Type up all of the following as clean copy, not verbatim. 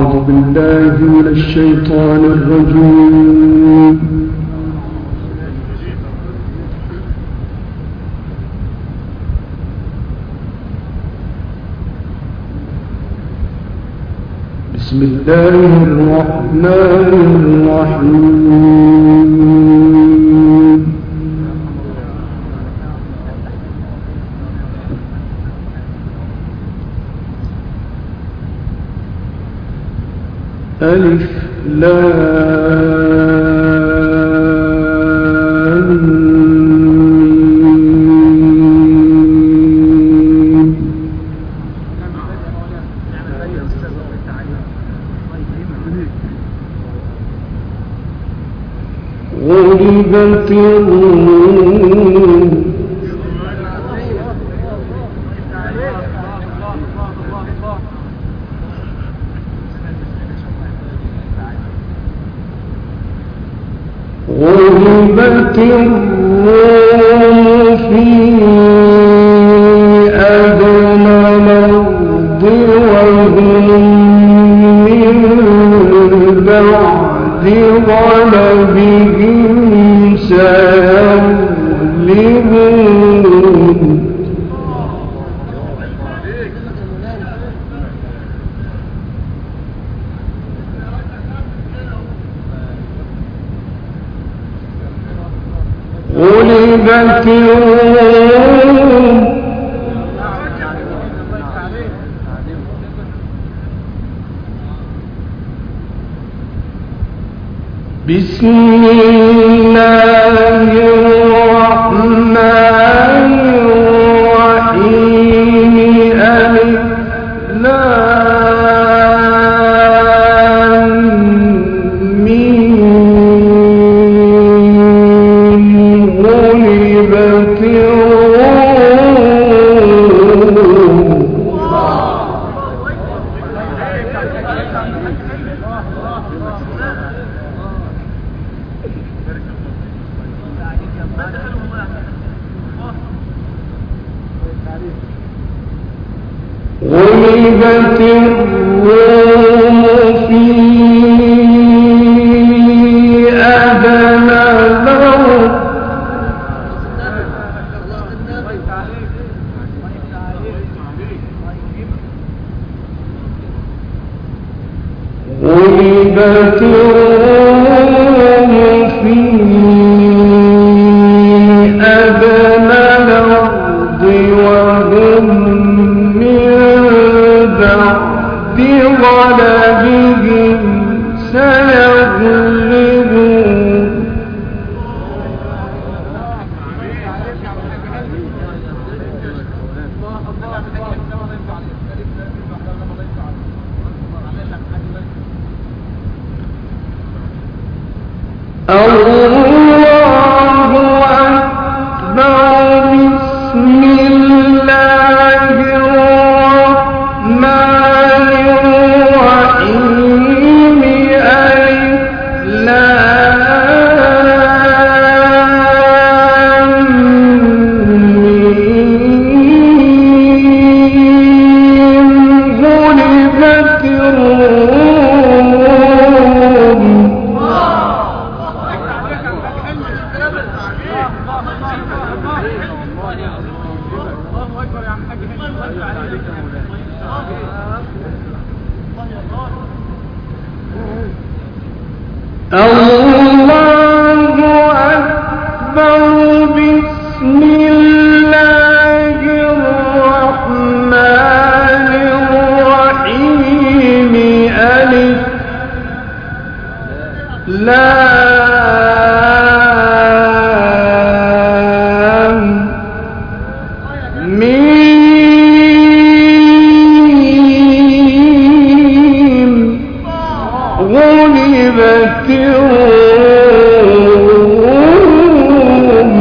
أعوذ بالله من الشيطان الرجيم. بسم الله الرحمن الرحيم. ألف لام ميم. غلبت الروم. غلبت الروم في أدنى الأرض وهم من بعد غلبهم سيغلبون. غلبت الروم بسم الله الرحمن الرحيم. ألف لام ميم. غلبت الروم. غلبت الروم في أدنى الأرض غلبت الروم في أدنى الأرض وهم بغلبهم سيغلبون. الله أكبر. بسم الله الرحمن الرحيم. ألف لام ميم. غلبت الروم. الله أكبر. بسم الله الرحمن الرحيم. ألف لام ميم. غلبت الروم.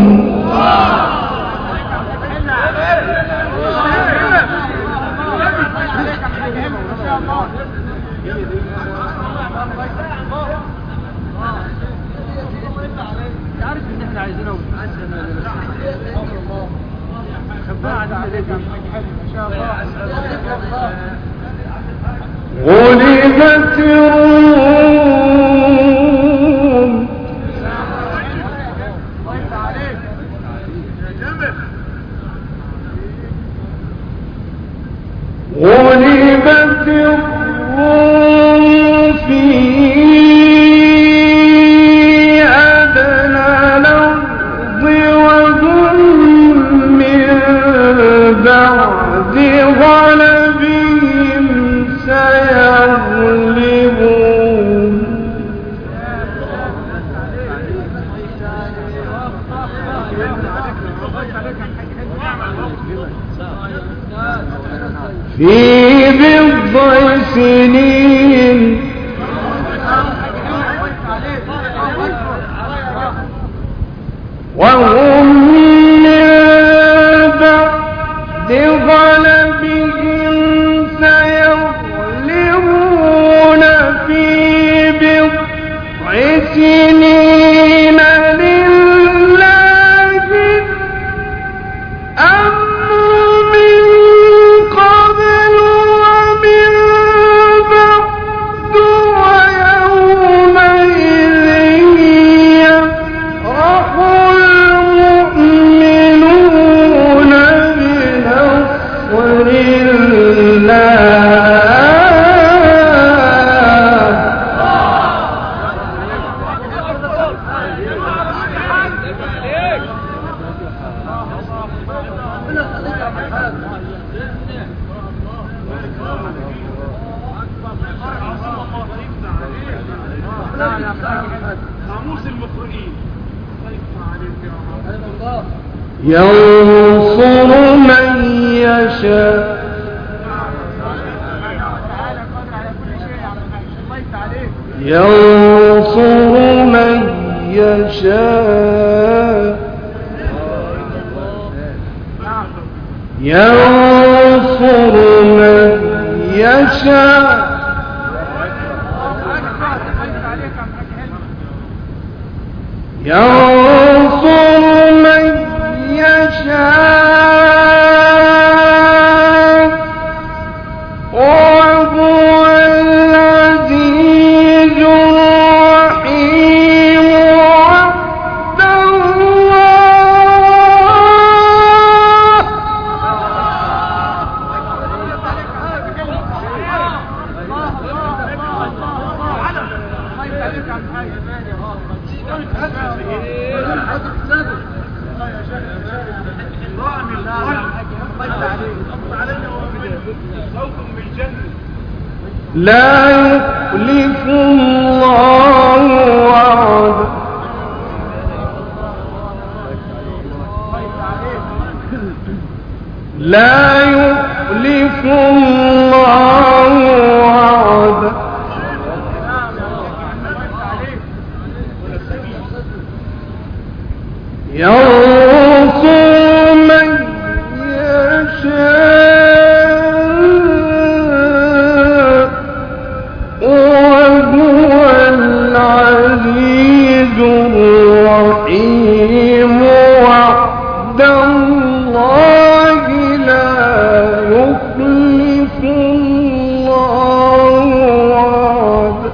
غلبت في بضع سنين وهم من بعد غلبهم سيغلبون في بضع سنين لله الأمر من قبل ومن بعد ويومئذ يفرح المؤمنون بنصر الله. ينصر من يشاء ينصر من يشاء ينصر من يشاء ينصر من يشاء وهو العزيز الرحيم. وعد لا يخلف الله وعده لا يخلف الله وعده ينصر من يشاء وهو العزيز الرحيم. وعد الله لا يخلف الله وعده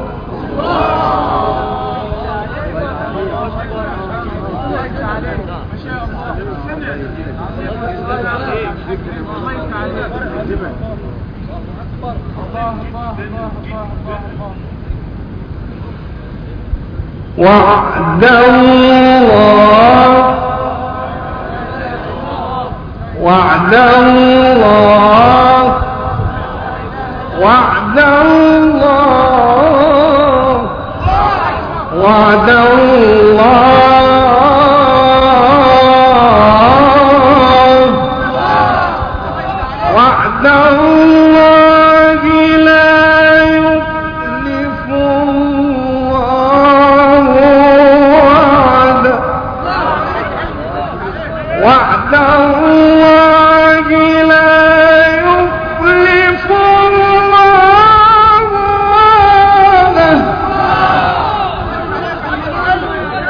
وعد الله وعد الله وعد الله وعد الله وعد الله لا يخلف الله وعده وعد الله لا يخلف الله وعده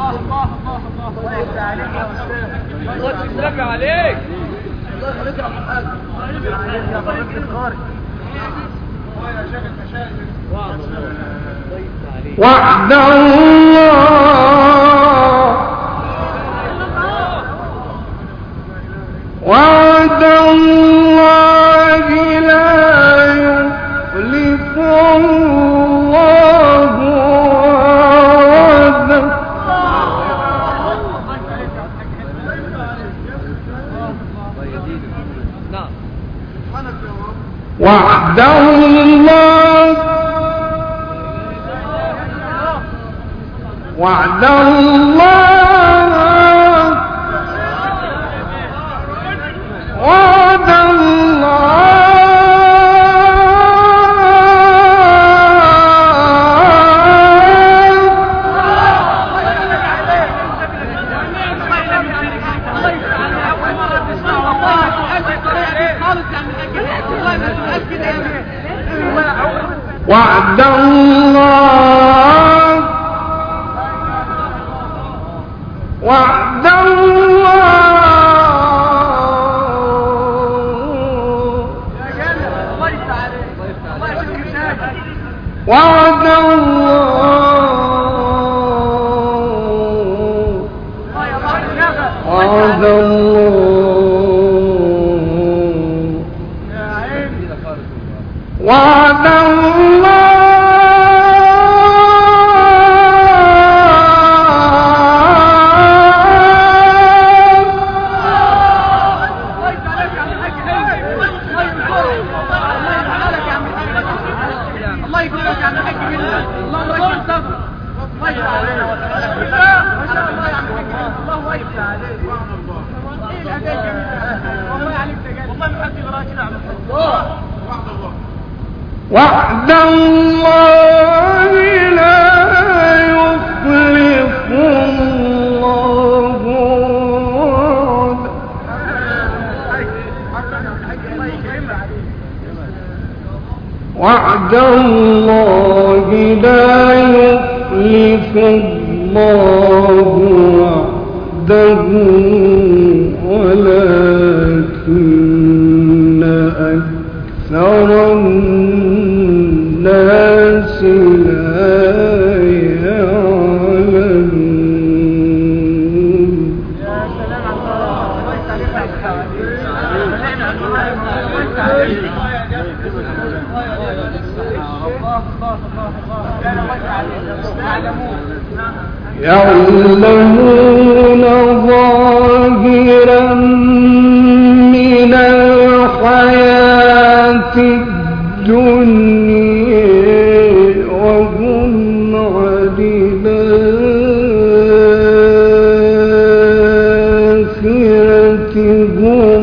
الله يسلمك عليك. وعد الله وعد الله لا يخلف الله وعده وعد الله وعد الله وعد وعد الله وعد الله وعد الله وعد الله وعد الله وعد الله لا يخلف الله وعد الله لا يخلف الله وعده ولكن أكثر الناس لا يعلمون. يا سلام يعلمون ظاهرا من الحياة الدنيا وهم عن الآخرة هم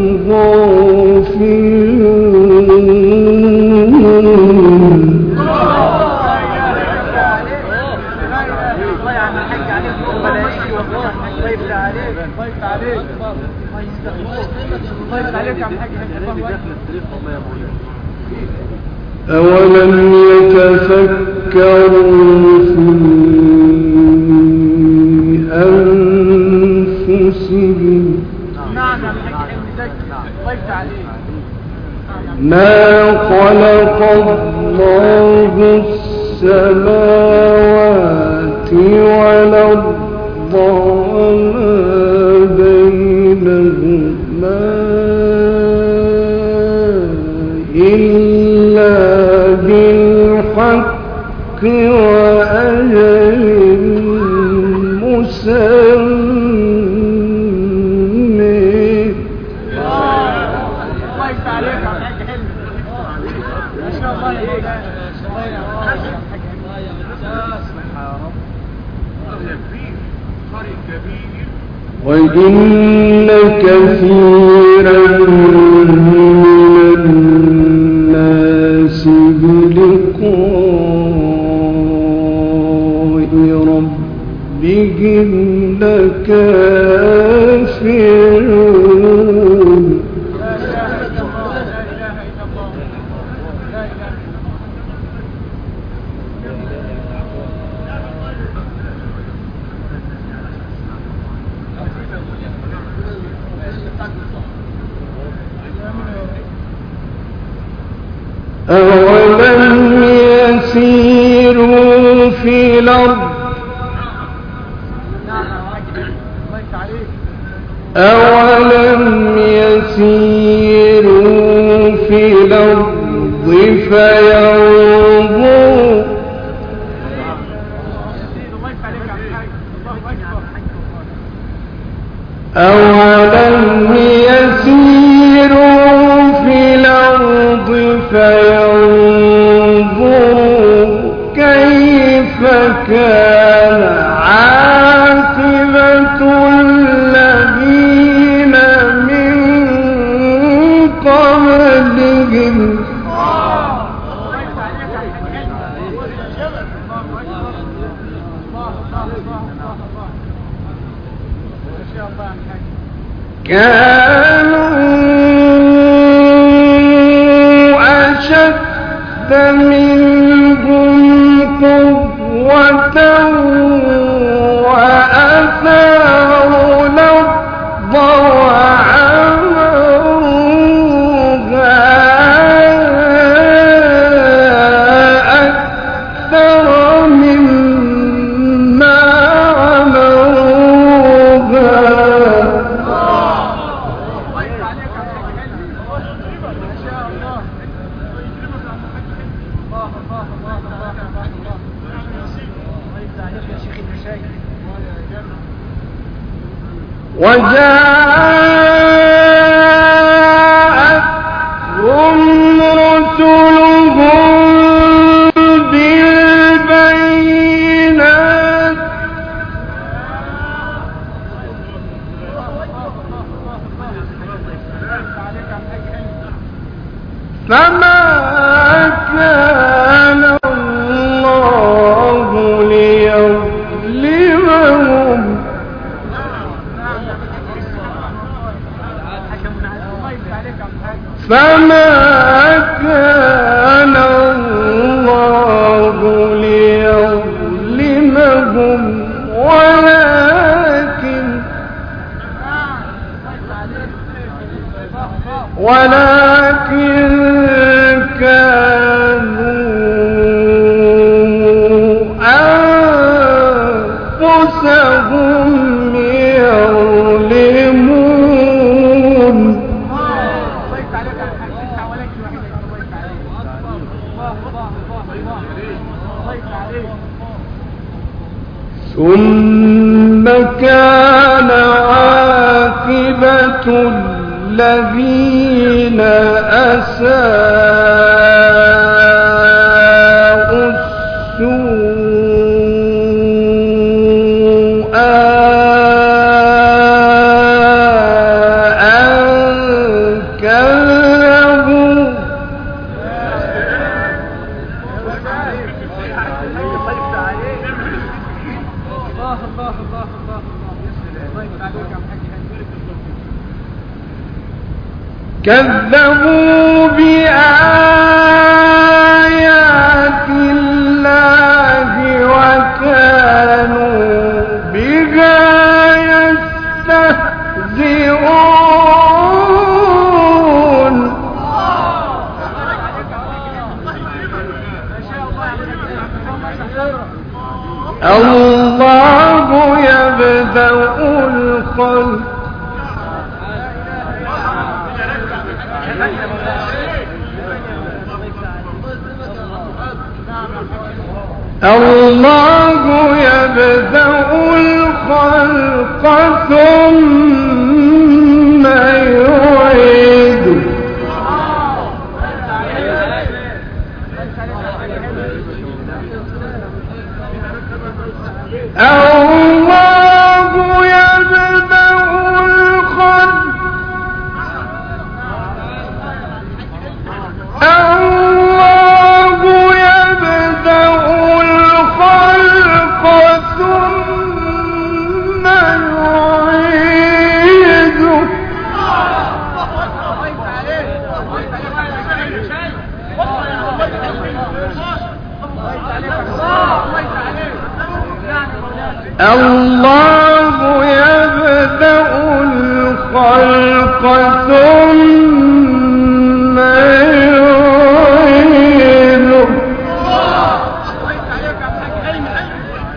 غافلون. أولم يتفكروا في أنفسهم ما خلق الله السماوات والأرض وما بينهما إلا بالحق وأجل مسمى. الله يسعدك يا حاج حلمي ما شاء الله عليك وإن كثيرا من الناس بلقاء ربهم لكافرون. الأرض أولم يسيروا في الأرض فينظروا أولم يسيروا في الأرض فينظروا كيف كان عاقبة الذين من قبلهم كانوا أشد منهم قوة وأثاروا الأرض وعمروها أكثر مما وجاءتهم رسلهم بالبينات فما كان الله ليظلمهم فما كان الله ليظلمهم ولكن كانوا أنفسهم يظلمون ثم كان عاقبة الذين أساءوا السوء أن كذبوا كذبوا بآيات الله وكانوا بها يستهزئون الله يبدأ الخلق الله يبدأ الخلق ثم يعيده الله يبدأ الخلق ثم يعيده الله يبدأ الخلق ثم يعيده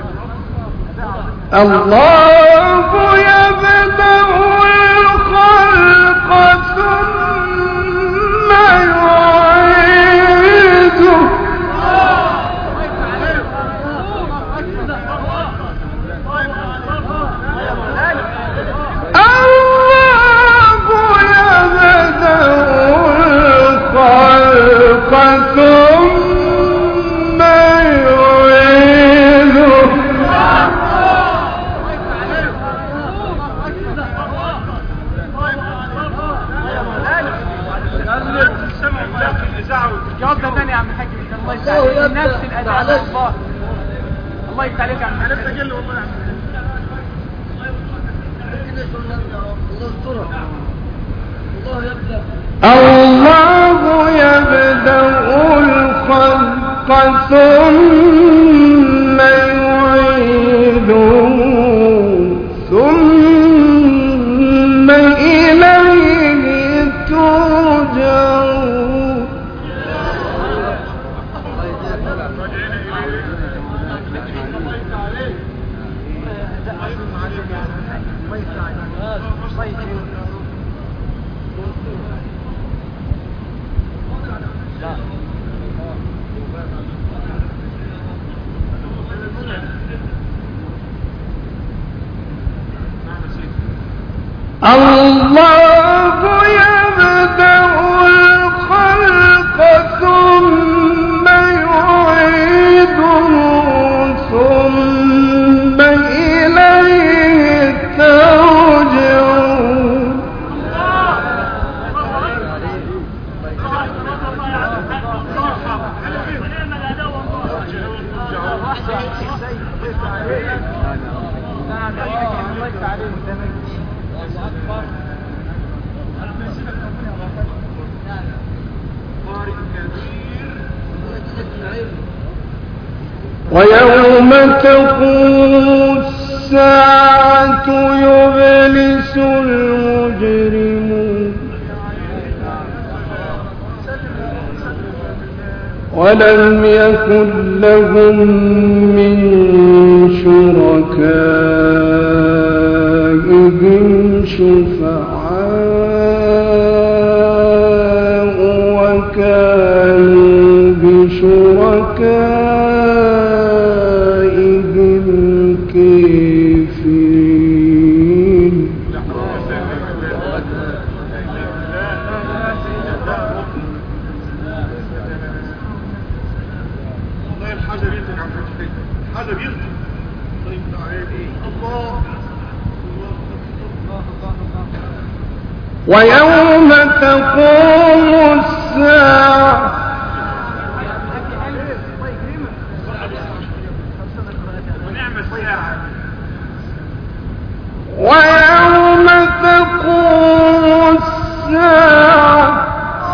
الله يبدأ الخلق ثم يعيده ثم يعيده الجواب ده ثاني يا عم الحاج. الله يسعدك نفس الاداء. الله الله يفتح عليك يا عم. انا سجل والله يا عم. الله يبدأ الخلق ثم يعيده ثم إليه ترجعون الله يبدأ الخلق ثم يعيده ثم إليه ترجعون ويوم تقوم الساعة يبلس المجرمون ولم يكن لهم من شركائهم شفعاء وكانوا بشركائهم كافرين ويوم تقوم الساعة ويوم تقوم الساعة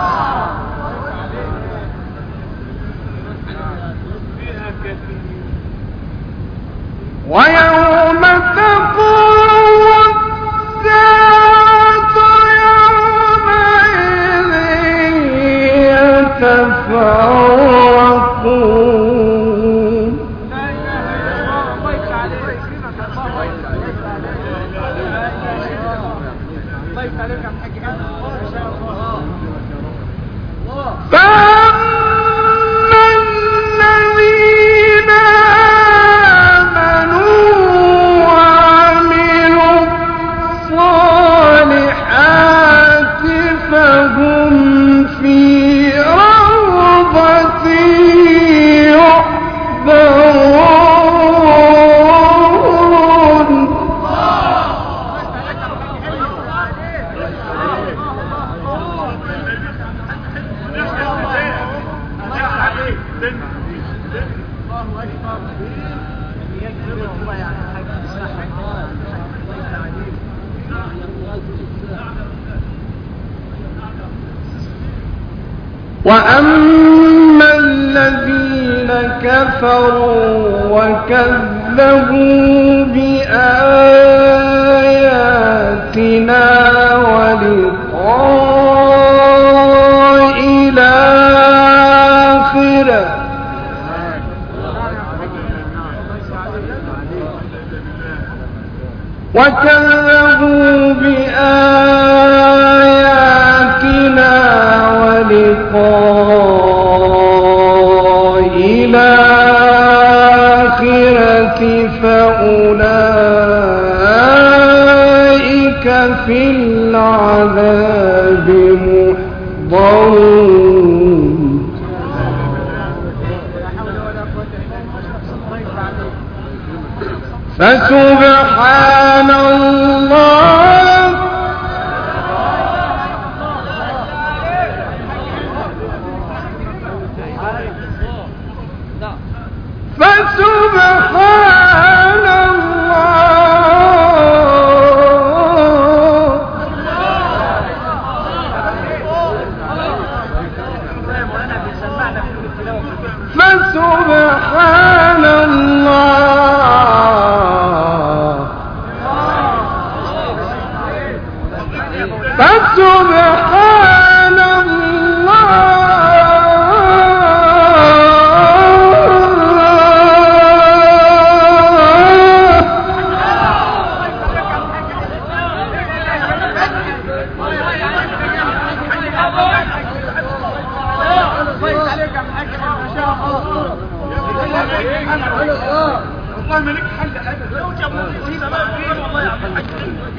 ويوم تقوم الساعة يومئذ يتفرقون فأما الذين آمنوا وعملوا الصالحات فهم في روضة يحبرون وأما الذين كفروا وكذبوا بآياتنا ولقاء الآخرة وكذبوا بآياتنا ولقاء الآخرة فأولئك في العذاب محضرون فسبحان الله فسبحان فسبحان الله فسبحان والله ما لك حل ابدا لو جابوا في السماء والله يا عم الحاج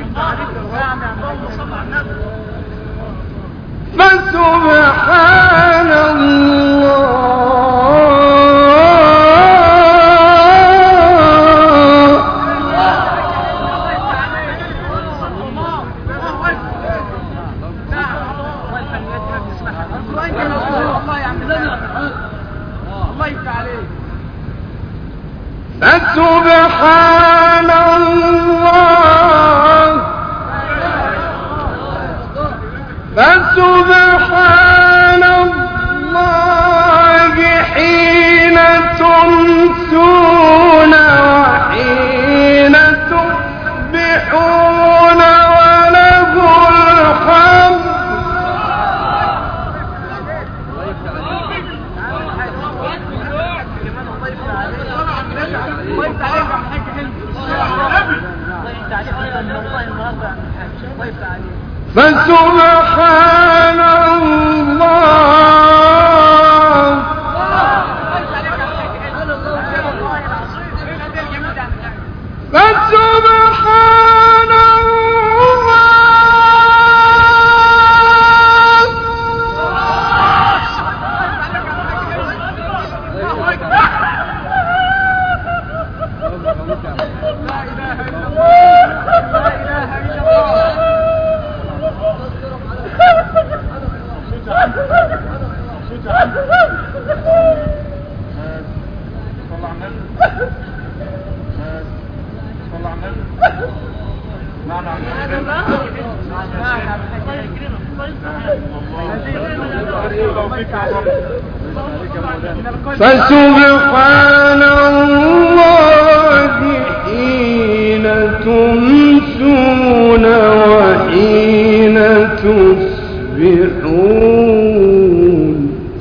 فسبحان فسبحان الله فسبحان الله حين تمسون وحين تصبحون وله الحمد فسبحان الله فسبحان فسبحان الله حين تمسون وحين تصبحون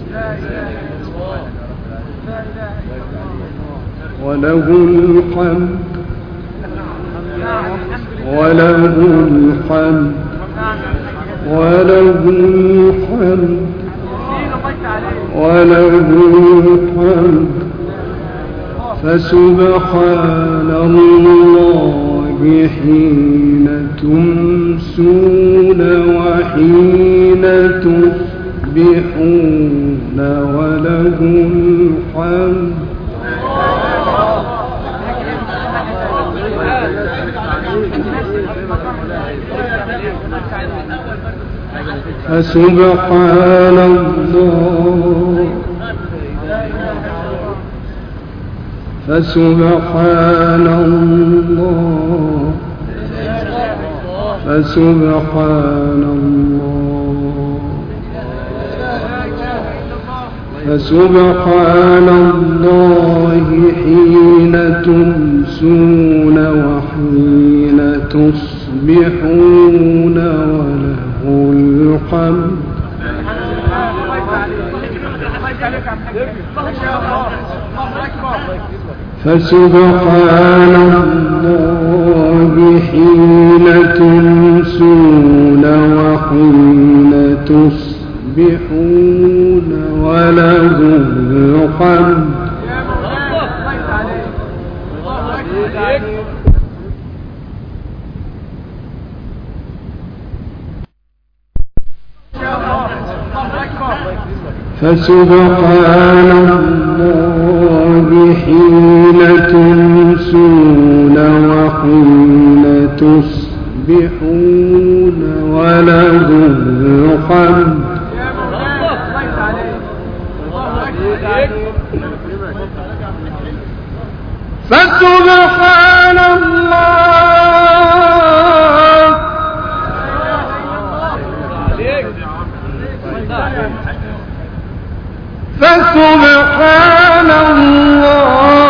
وله الحمد وله الحمد وله الحمد وله الحمد فسبحان الله حين تمسون وحين تصبحون وله الحمد فسبحان الله فسبحان الله فسبحان الله فسبحان الله حين تمسون وحين تصبحون وله الحمد فسبحان الله حين تمسون وحين تصبحون وله الحمد. فسبحان الله حين تمسون وحين تصبحون وله الحمد. فسبحان الله فسبحان الله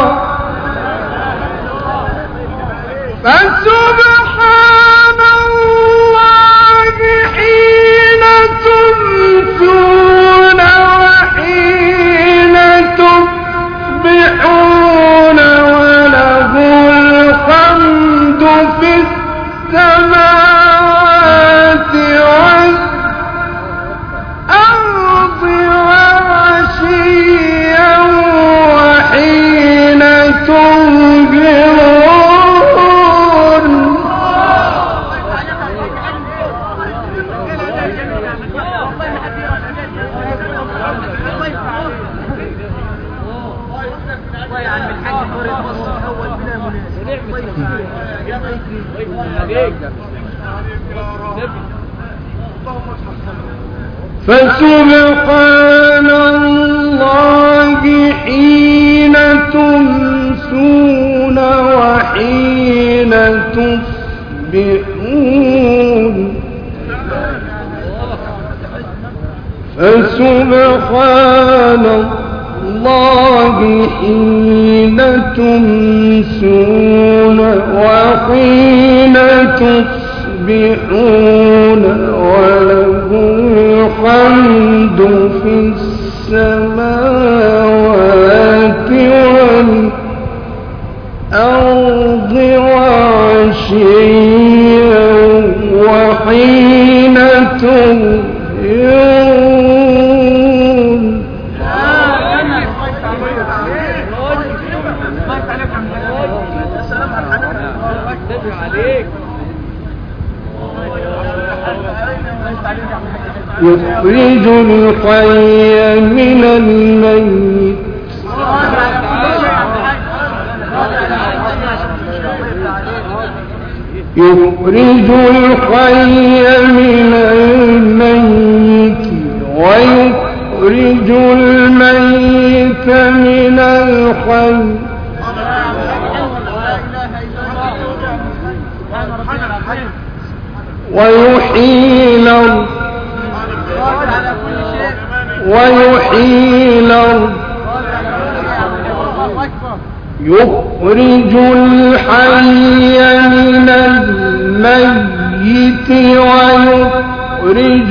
فسبحان الله حين تمسون وحين تصبحون وله الحمد في السماوات والأرض وعشيا وحين تظهرون. فسبحان الله حين تمسون وحين تصبحون. فسبحان الله حين تمسون وحين تصبحون وله الحمد في السماوات والأرض وعشيا وحين تظهرون. يخرج الحي من الميت يخرج الحي من الميت ويخرج الميت من الحي ويحيي الأرض يخرج الحي من الميت ويخرج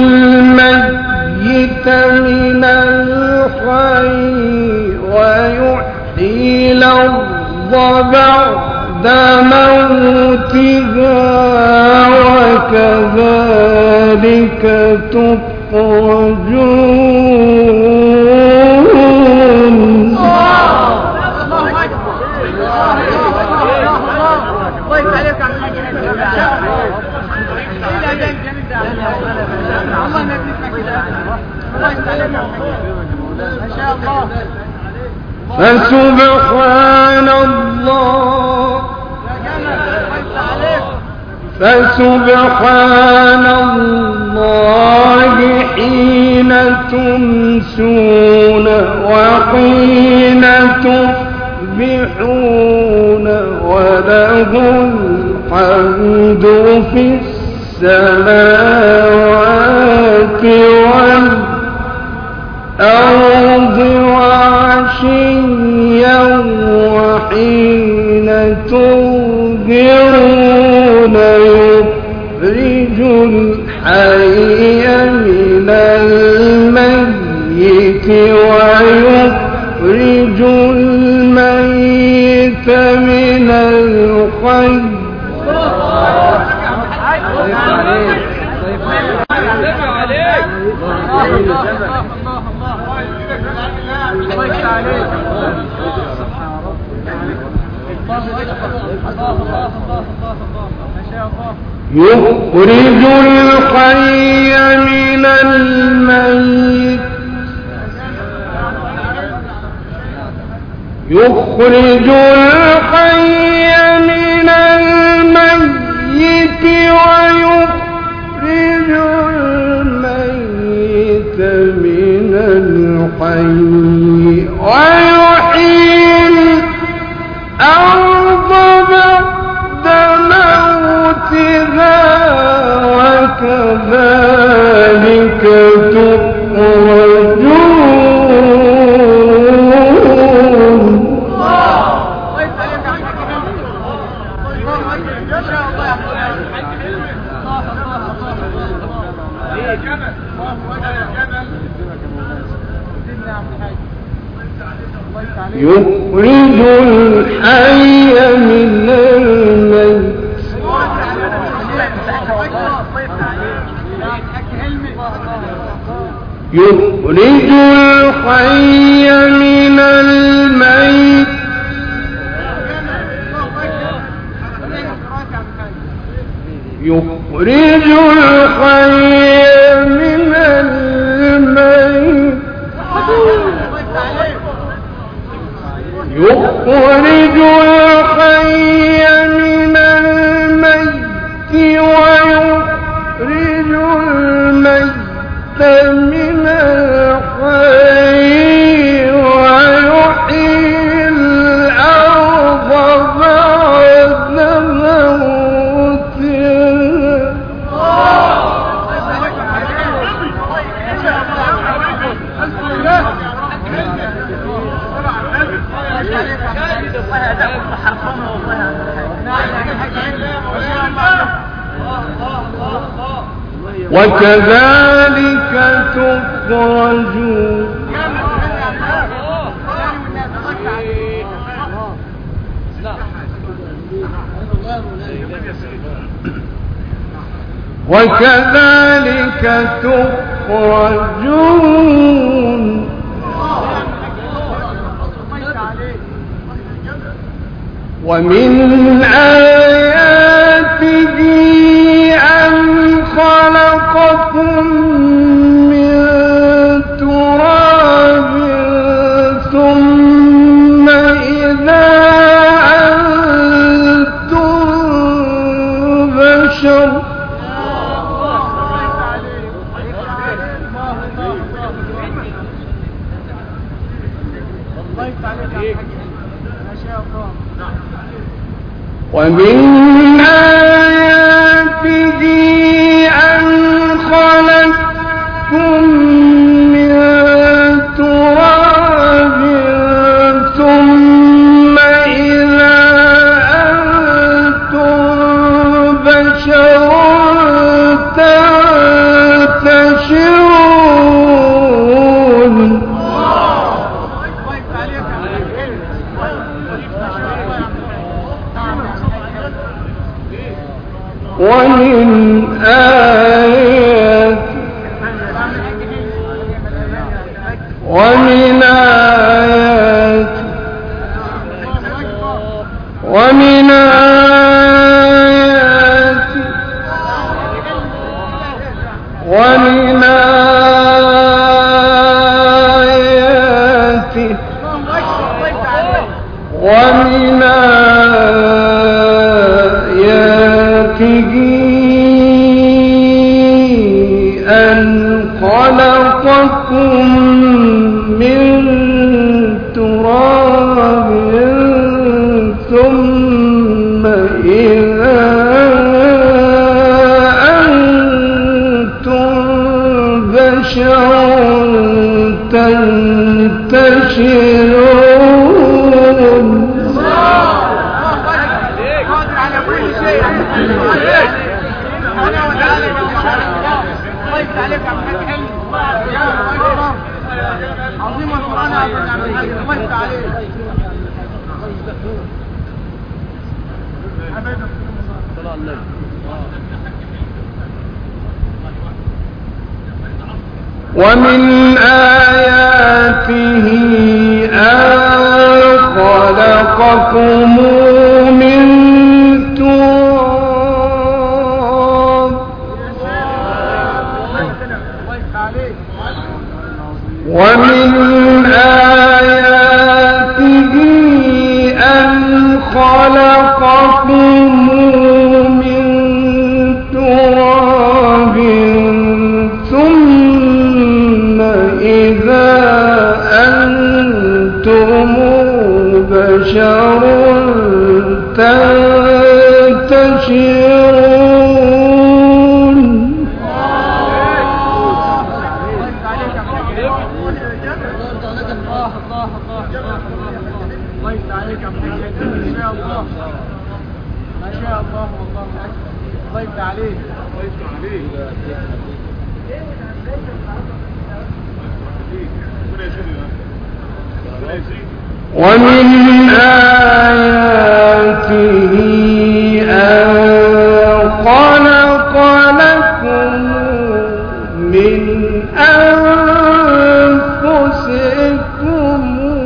الميت من الحي ويحيي الأرض بعد موتها وكذلك تخرجون. فسبحان الله فسبحان الله حين تمسون وحين تصبحون وله الحمد في السماوات والأرض وعشيا وحين تظهرون يخرج الحي من الميت ويخرج الميت من الخير يخرج الحي من الميت يخرج الحي من الميت ويخرج الميت من الحي ويحيي الأرض بعد موتها وكذلك تخرجون. يخرج الحي من الميت يخرج الحي من الميت يخرج الحي من الميت يخرج الحي من الميت ويخرج الميت من الحي ويحيي الأرض بعد وكذلك تخرجون. وكذلك تخرجون. ومن آياته أن خلقكم من تراب ثم إذا أنتم بشر ومن آياته أن خلقكم من تراب ثم إذا أنتم بشر تنتشرون. ومن آياته أن خلقكم من تراب ثم إذا أنتم بشر تنتشرون. عظيم القرآن. الله يفتح عليك. ومن آياته أن خلقكم من تراب ومن آياته أن خلقكم من تراب ثم إذا أنتم بشر تنتشرون ما شاء الله والله الله يفتح عليك ومن آياته أن خلق لكم من أنفسكم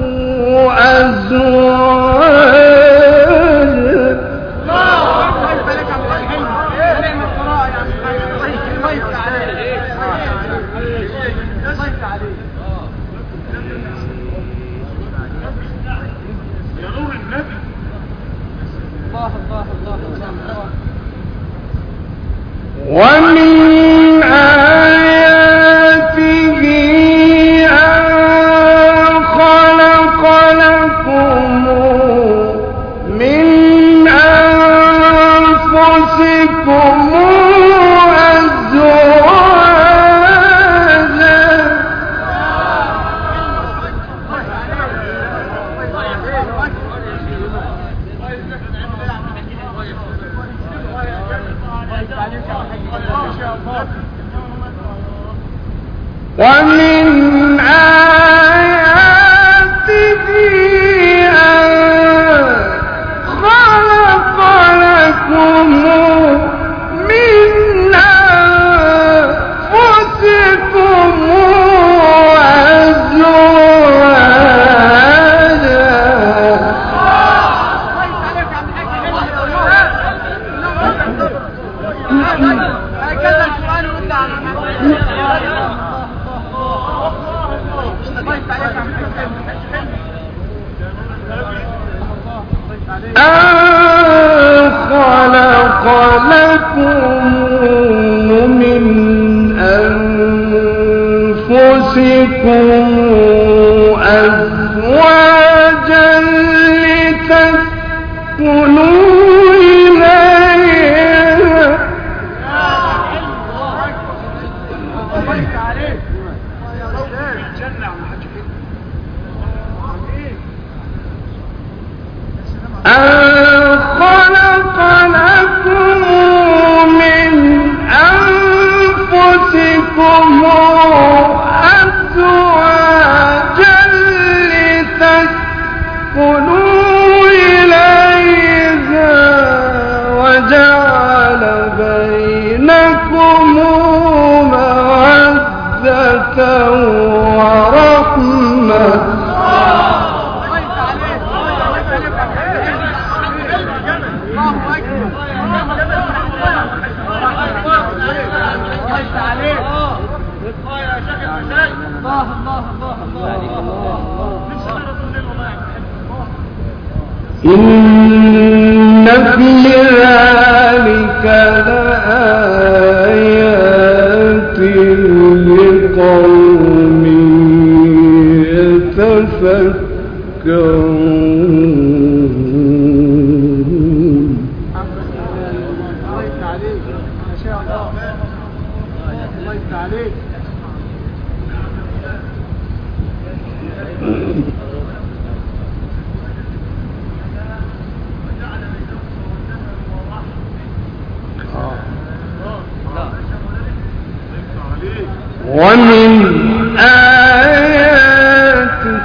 ومن آياته أن خلق لكم من أنفسكم ومن آياته أن خلق لكم من أنفسكم خلق لكم من أنفسكم أزواجا لتسكنوا إليها خلق لكم من أنفسكم أزواجا لتسكنوا إليها وجعل بينكم مودة ورحمة إن في ذلك لآيات لقوم يتفكرون. الله يفتح عليك ما شاء الله الله يفتح عليك ومن آياته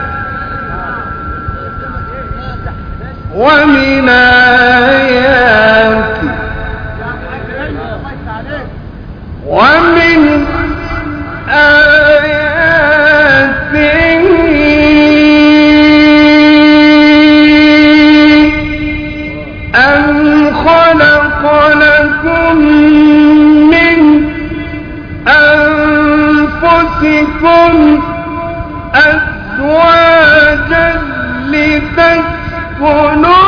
خلق لكم من أنفسكم أزواجا لتسكنوا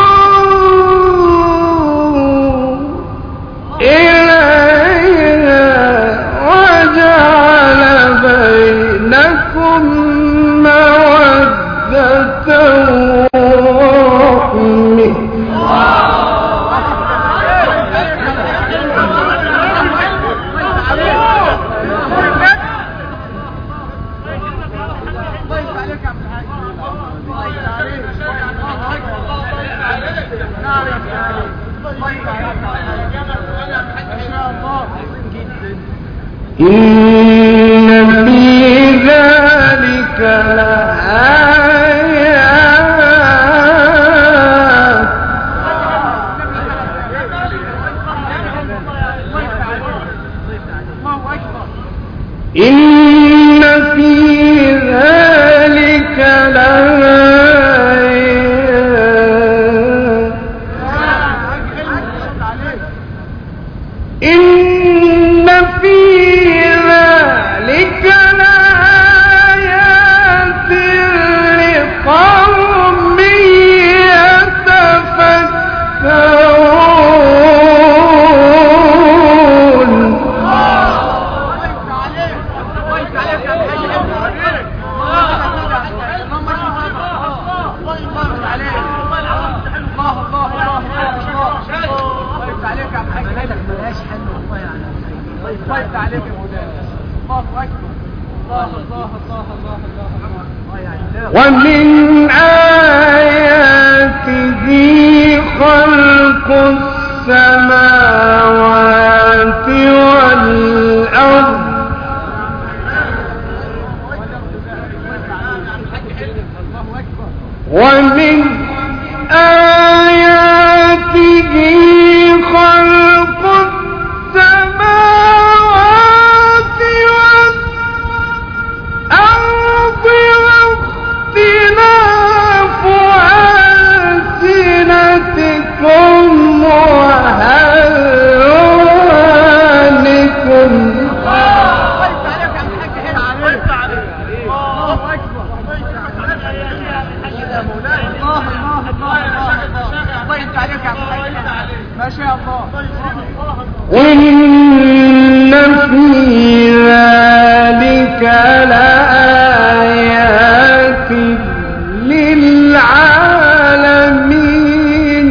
إليها وجعل بينكم مودة ورحمة إن في ذلك لآيات إن في ذلك لآيات إن في ذلك لآيات لقوم يتفكرون طيب عليك يا مولانا الله اكبر الله الله الله الله ومن آياته خلق السماوات والأرض ومن آياته خلق السماوات والأرض واختلاف ألسنتكم وألوانكم ما شاء الله إن في ذلك لآيات للعالمين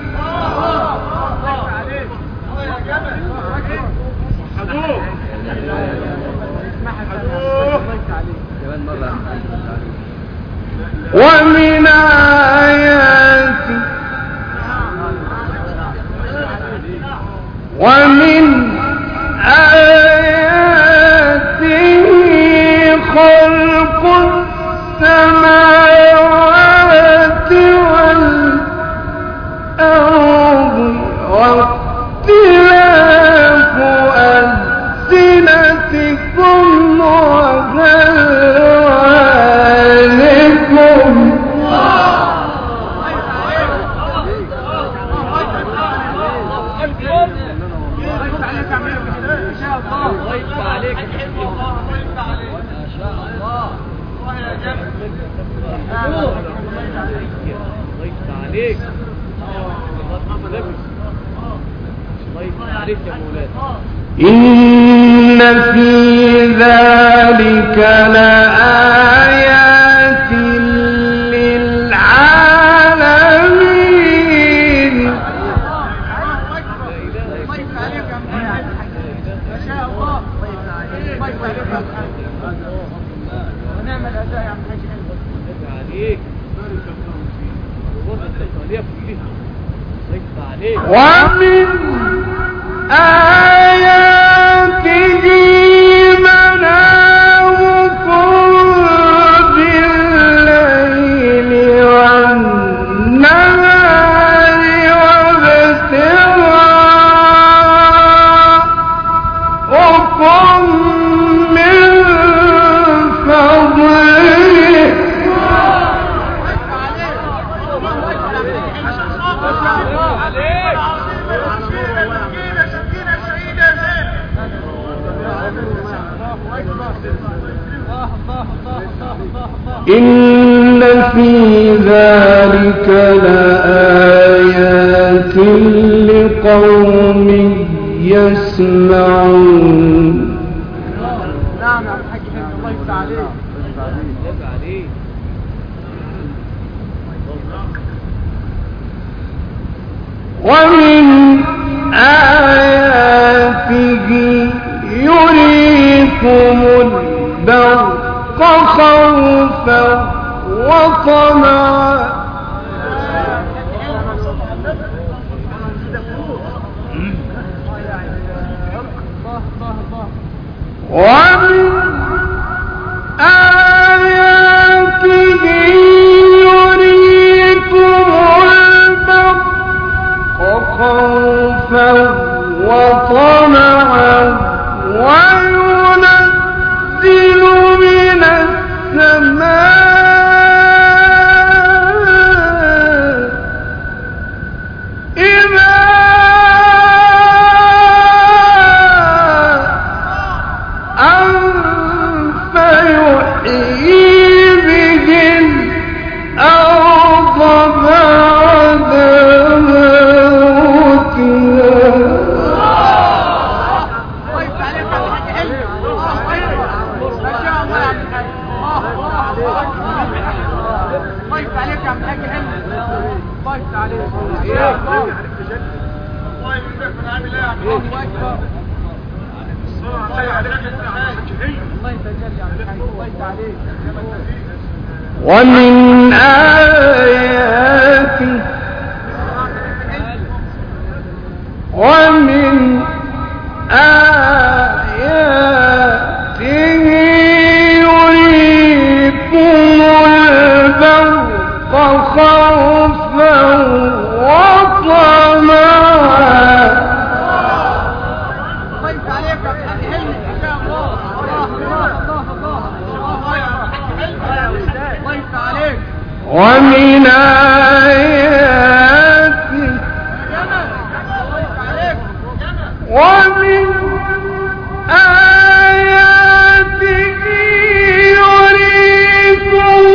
ومن آياته خلق السماوات والأرض واختلاف ألسنتكم وألوانكم إن في ذلك لآيات للعالمين ونعم الأداء يا عم حاج ومن آياته منامكم بالليل والنهار وابتغاؤكم من فضله إن في ذلك لآيات لقوم يسمعون. نعم يا الحاج الله يفتح عليك. ومن آياته يريكم البرق خوفا وطمعا ومن آياته يريكم البرق خوفا وطمعا وينزل من السماء إذا فيحيي به الأرض بعد ومن آياته يريكم البرق خوفا وطمعا ومن آياته يريكم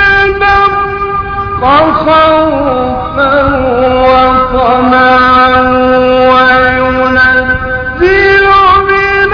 البرق خوفا وطمعا وينزل من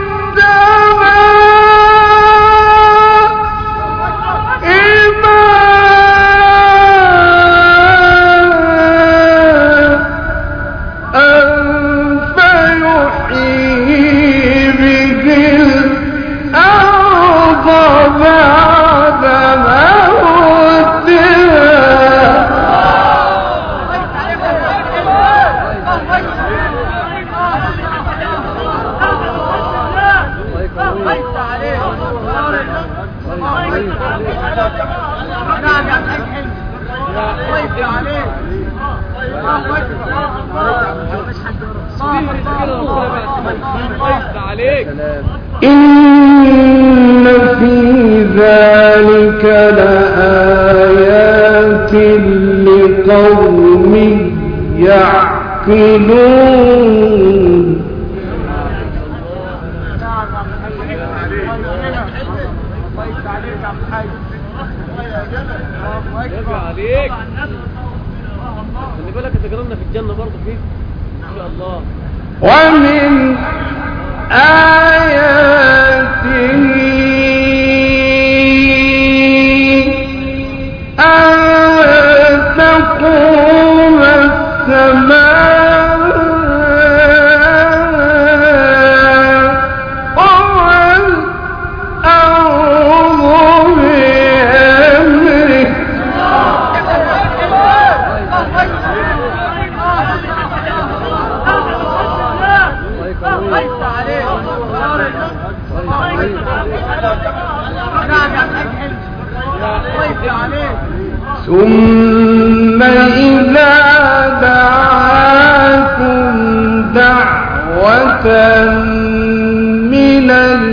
إن في ذلك لآيات لقوم يعقلون. خلي بالك تجربنا في الجنة برضه فيه إن شاء الله. ومن آياته أن تقوم السماء والأرض بأمره ثم إذا دعاكم دعوة من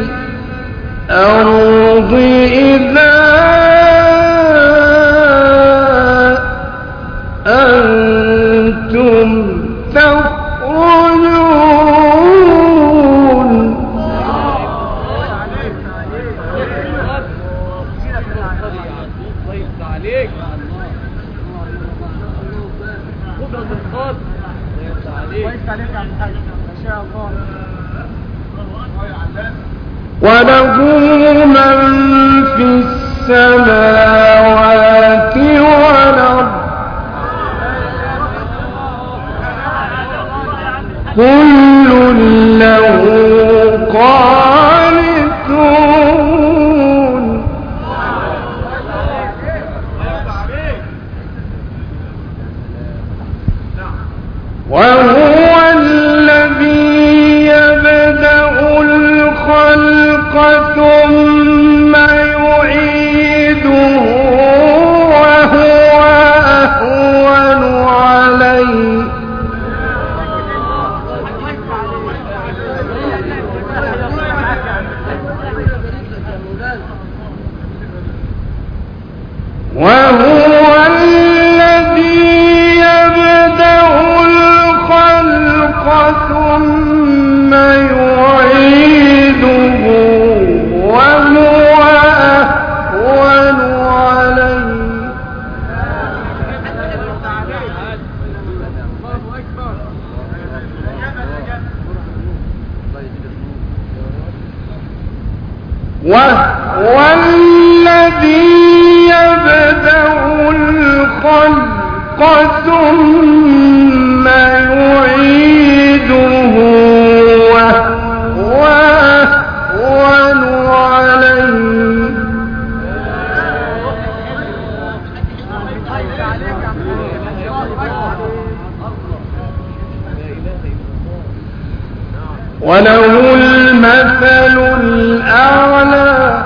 الأرض إذا أنتم تخرجون. عليك يا عم الحاج ما شاء الله. وله من في السماوات والأرض كل له قانتون وهو الذي يبدأ الخلق ثم يعيده وهو أهون عليه وهو الذي يبدأ الخلق ثم يعيده وهو أهون عليه وهو الذي يبدأ الخلق ثم يعيده وهو أهون عليه وله المثل الأعلى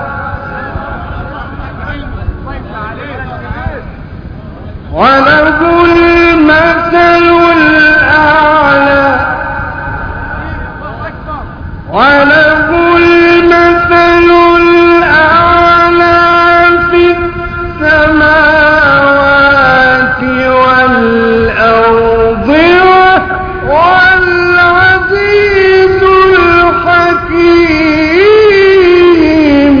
وله المثل الأعلى وله المثل الأعلى في السماوات والأرض وهو العزيز الحكيم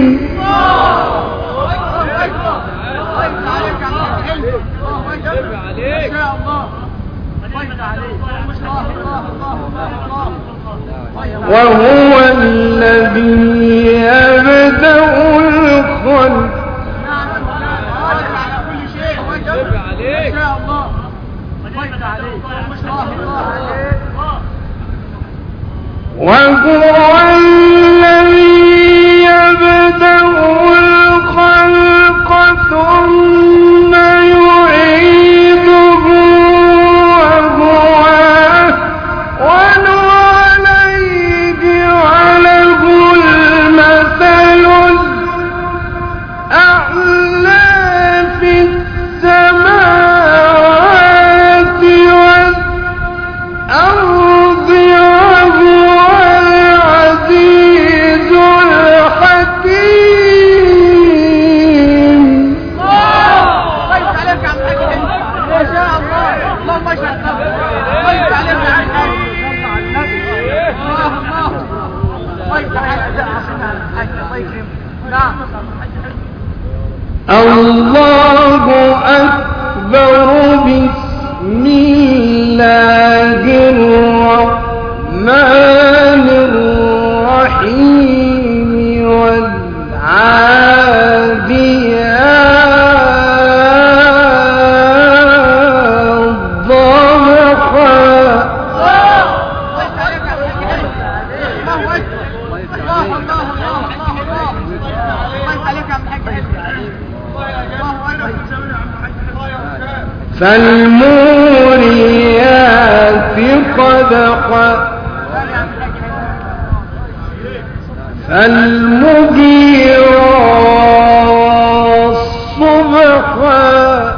وهو الذي يبدأ الخلق وهو الذي يبدأ الخلق ثم يعيده وهو أهون عليه وله المثل الأعلى في السماوات والأرض وهو العزيز الحكيم. طيب عليك يا عم حاج ما شاء الله اللهم اشهد طيب عليك يا عم حاج الله طيب عليك يا عم حاج الله يكرمك. نعم الله أكبر بسم الله الرحمن الرحيم والعاديات ضبحا فالموريات قدحا فالمغيرات صبحا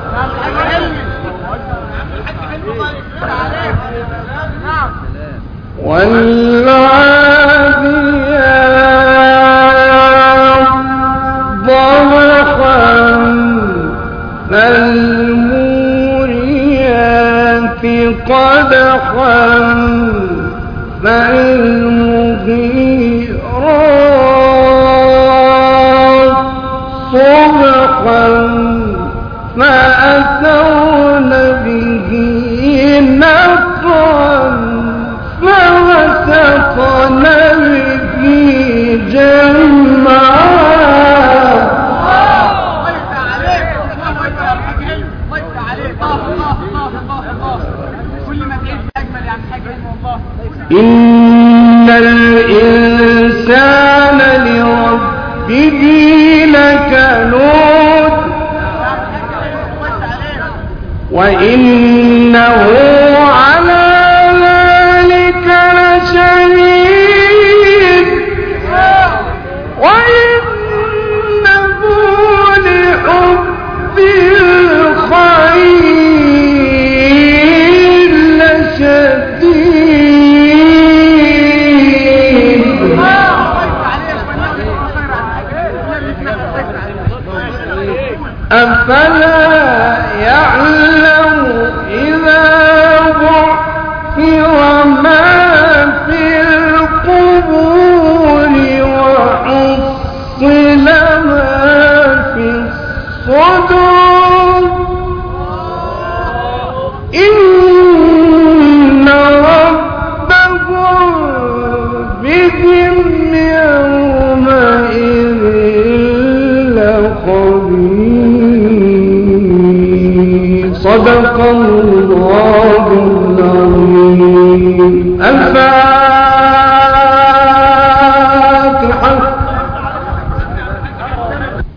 والعاديات ضبحا فالموريات قدحا فالمغيرات صبحا فأثرن به نقعا إن الإنسان لربه لكنود وإنه على ذلك لشهيد وإنه لحب الخير لشديد أفلا يعلم إذا بعثر ما في القبور وحصل ما في الصدور إن ربهم بهم يومئذ لخبير صدق الله العظيم.